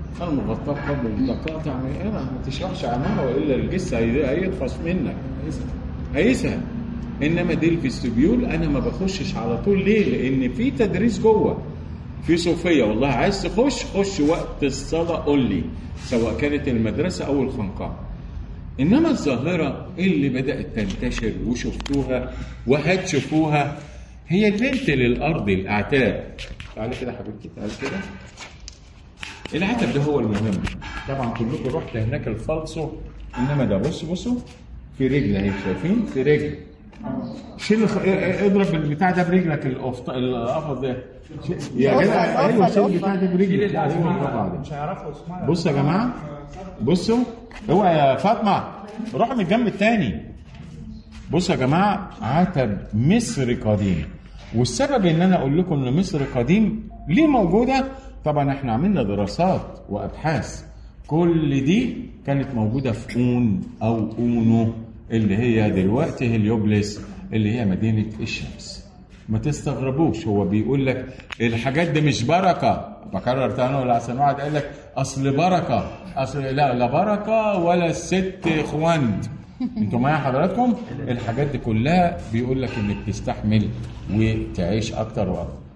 المغطاة قبل الدقائق يعني انا ما تشرحش عماره والا الجس هيطفش منك، هيسهل. انما دي الفيستبيول انا ما بخشش على طول. ليه؟ لان في تدريس جوه، في صوفيه. والله عايز تخش خش وقت الصلاه قول لي، سواء كانت المدرسه او الخنقاء. انما الظاهره اللي بدات تنتشر وشفتوها وهتشوفوها هي البنت للارض، الاعتاب. تعالي كده حبيبتي، تعالي كده. العتب ده هو المهم. طبعا كلكم رحت هناك الفالصو، انما ده بصوا في رجل اهي، شايفين في رجل. شيل اضرب البتاع ده برجلك، القفص ده يا جدع. ايوه شيل البتاع ده برجلك. مش هيعرفوا اسمها. بصوا يا جماعه، بصوا. اوعى يا فاطمه، روح من الجنب الثاني. بصوا يا جماعه، عتب مصري قديم. والسبب ان انا اقول لكم ان مصر قديم ليه موجوده، طبعا احنا عملنا دراسات وابحاث. كل دي كانت موجوده في اون او اونو، اللي هي دلوقتي هليوبلس، اللي هي مدينه الشمس. ما تستغربوش، هو بيقول لك الحاجات دي مش بركه. بكرر تاني ولا عشان واحد قال لك اصل بركه، اصل لا بركه ولا الست اخواند. انتوا معايا حضراتكم؟ الحاجات دي كلها بيقول لك انك تستحمل وتعيش اكتر واكتر.